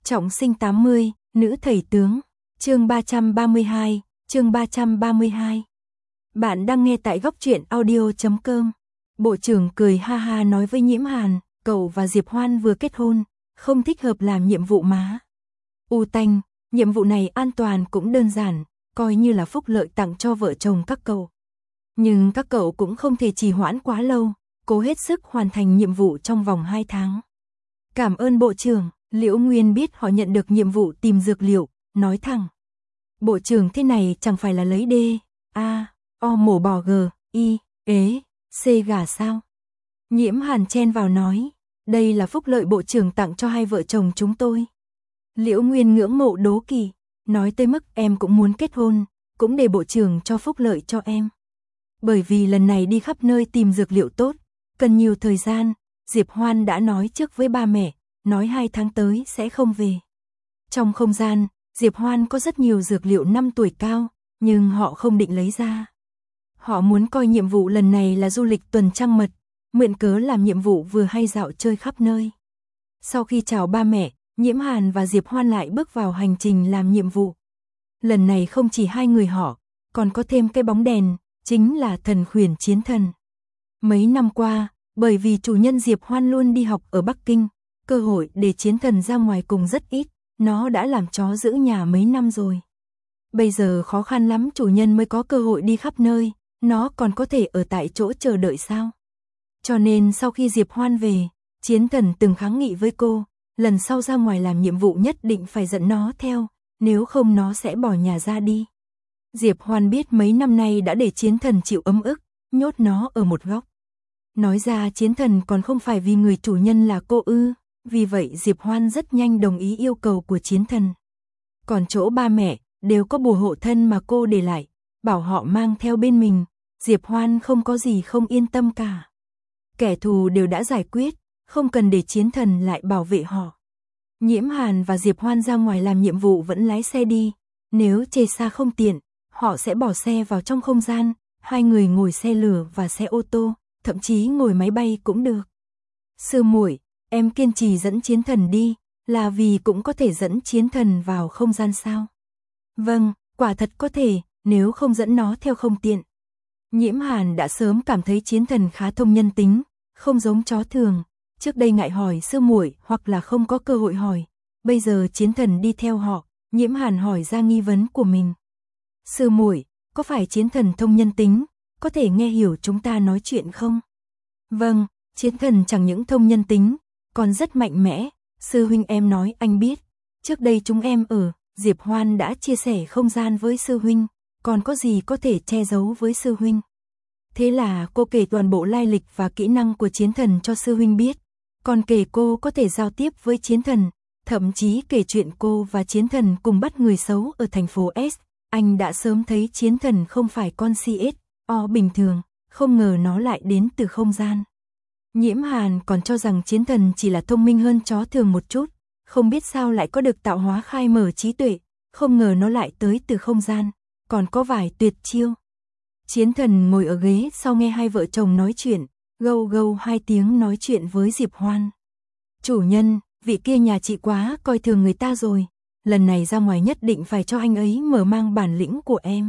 Trọng sinh 80, nữ thầy tướng. Chương 332, chương 332. Bạn đang nghe tại góc truyện audio.com. Bộ trưởng cười ha ha nói với Nhiễm Hàn, cậu và Diệp Hoan vừa kết hôn, không thích hợp làm nhiệm vụ má. U Tanh, nhiệm vụ này an toàn cũng đơn giản, coi như là phúc lợi tặng cho vợ chồng các cậu. Nhưng các cậu cũng không thể trì hoãn quá lâu, cố hết sức hoàn thành nhiệm vụ trong vòng 2 tháng. Cảm ơn bộ trưởng. Liễu Nguyên biết họ nhận được nhiệm vụ tìm dược liệu, nói thẳng. Bộ trưởng thế này chẳng phải là lấy D, A, O mổ bò G, I, ế, C gà sao? Nhiễm Hàn chen vào nói, đây là phúc lợi bộ trưởng tặng cho hai vợ chồng chúng tôi. Liễu Nguyên ngưỡng mộ đố kỵ, nói tới mức em cũng muốn kết hôn, cũng để bộ trưởng cho phúc lợi cho em. Bởi vì lần này đi khắp nơi tìm dược liệu tốt, cần nhiều thời gian, Diệp Hoan đã nói trước với ba mẹ, nói 2 tháng tới sẽ không về. Trong không gian, Diệp Hoan có rất nhiều dược liệu 5 tuổi cao, nhưng họ không định lấy ra. Họ muốn coi nhiệm vụ lần này là du lịch tuần trăng mật, mượn cớ làm nhiệm vụ vừa hay dạo chơi khắp nơi. Sau khi chào ba mẹ, Nhiễm Hàn và Diệp Hoan lại bước vào hành trình làm nhiệm vụ. Lần này không chỉ hai người họ, còn có thêm cái bóng đèn, chính là thần khuyển chiến thần. Mấy năm qua, bởi vì chủ nhân Diệp Hoan luôn đi học ở Bắc Kinh, cơ hội để chiến thần ra ngoài cùng rất ít, nó đã làm chó giữ nhà mấy năm rồi. Bây giờ khó khăn lắm chủ nhân mới có cơ hội đi khắp nơi, nó còn có thể ở tại chỗ chờ đợi sao? Cho nên sau khi Diệp Hoan về, chiến thần từng kháng nghị với cô, lần sau ra ngoài làm nhiệm vụ nhất định phải dẫn nó theo, nếu không nó sẽ bỏ nhà ra đi. Diệp Hoan biết mấy năm nay đã để chiến thần chịu ấm ức, nhốt nó ở một góc. Nói ra chiến thần còn không phải vì người chủ nhân là cô ư, vì vậy Diệp Hoan rất nhanh đồng ý yêu cầu của chiến thần. Còn chỗ ba mẹ, đều có bùa hộ thân mà cô để lại, bảo họ mang theo bên mình, Diệp Hoan không có gì không yên tâm cả. Kẻ thù đều đã giải quyết, không cần để chiến thần lại bảo vệ họ. Nhiễm Hàn và Diệp Hoan ra ngoài làm nhiệm vụ vẫn lái xe đi, nếu chê xa không tiện, họ sẽ bỏ xe vào trong không gian, hai người ngồi xe lửa và xe ô tô, thậm chí ngồi máy bay cũng được. Sư muội, em kiên trì dẫn chiến thần đi, là vì cũng có thể dẫn chiến thần vào không gian sao? Vâng, quả thật có thể, nếu không dẫn nó theo không tiện. Nhiễm Hàn đã sớm cảm thấy chiến thần khá thông nhân tính, không giống chó thường, trước đây ngại hỏi sư muội hoặc là không có cơ hội hỏi, bây giờ chiến thần đi theo họ, Nhiễm Hàn hỏi ra nghi vấn của mình. Sư muội, có phải chiến thần thông nhân tính, có thể nghe hiểu chúng ta nói chuyện không? Vâng, chiến thần chẳng những thông nhân tính, còn rất mạnh mẽ, sư huynh em nói anh biết, trước đây chúng em ở, Diệp Hoan đã chia sẻ không gian với sư huynh, còn có gì có thể che giấu với sư huynh. Thế là cô kể toàn bộ lai lịch và kỹ năng của chiến thần cho sư huynh biết, còn kể cô có thể giao tiếp với chiến thần, thậm chí kể chuyện cô và chiến thần cùng bắt người xấu ở thành phố S. Anh đã sớm thấy chiến thần không phải con CSO bình thường, không ngờ nó lại đến từ không gian. Nhiễm Hàn còn cho rằng chiến thần chỉ là thông minh hơn chó thường một chút, không biết sao lại có được tạo hóa khai mở trí tuệ, không ngờ nó lại tới từ không gian, còn có vài tuyệt chiêu. Chiến thần ngồi ở ghế sau nghe hai vợ chồng nói chuyện, gâu gâu 2 tiếng nói chuyện với Diệp Hoan. Chủ nhân, vị kia nhà chị quá coi thường người ta rồi, lần này ra ngoài nhất định phải cho anh ấy mở mang bản lĩnh của em.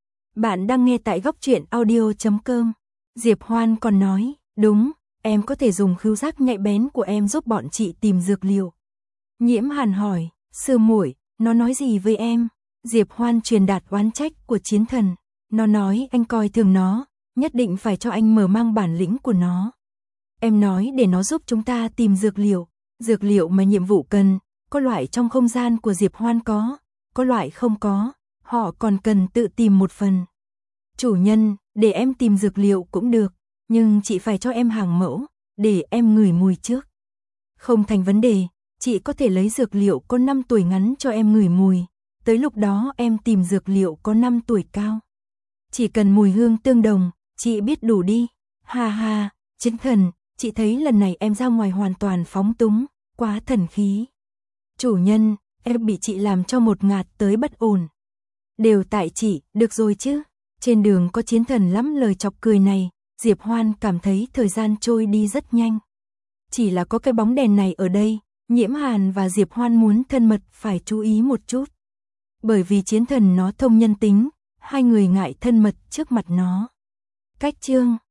Bạn đang nghe tại góc truyện audio.com. Diệp Hoan còn nói, đúng, em có thể dùng khứu giác nhạy bén của em giúp bọn chị tìm dược liệu. Nhiễm Hàn hỏi, sư muội, nó nói gì với em? Diệp Hoan truyền đạt oán trách của chiến thần, nó nói anh coi thường nó, nhất định phải cho anh mở mang bản lĩnh của nó. Em nói để nó giúp chúng ta tìm dược liệu mà nhiệm vụ cần, có loại trong không gian của Diệp Hoan có loại không có, họ còn cần tự tìm một phần. Chủ nhân, để em tìm dược liệu cũng được, nhưng chị phải cho em hàng mẫu, để em ngửi mùi trước. Không thành vấn đề, chị có thể lấy dược liệu có 5 tuổi ngắn cho em ngửi mùi, tới lúc đó em tìm dược liệu có 5 tuổi cao. Chỉ cần mùi hương tương đồng, chị biết đủ đi. Ha ha, chiến thần, chị thấy lần này em ra ngoài hoàn toàn phóng túng, quá thần khí. Chủ nhân, em bị chị làm cho một ngạt tới bất ổn. Đều tại chị, được rồi chứ. Trên đường có chiến thần lắm lời chọc cười này, Diệp Hoan cảm thấy thời gian trôi đi rất nhanh. Chỉ là có cái bóng đèn này ở đây, Nhiễm Hàn và Diệp Hoan muốn thân mật phải chú ý một chút. Bởi vì chiến thần nó thông nhân tính, hai người ngại thân mật trước mặt nó. Cách chương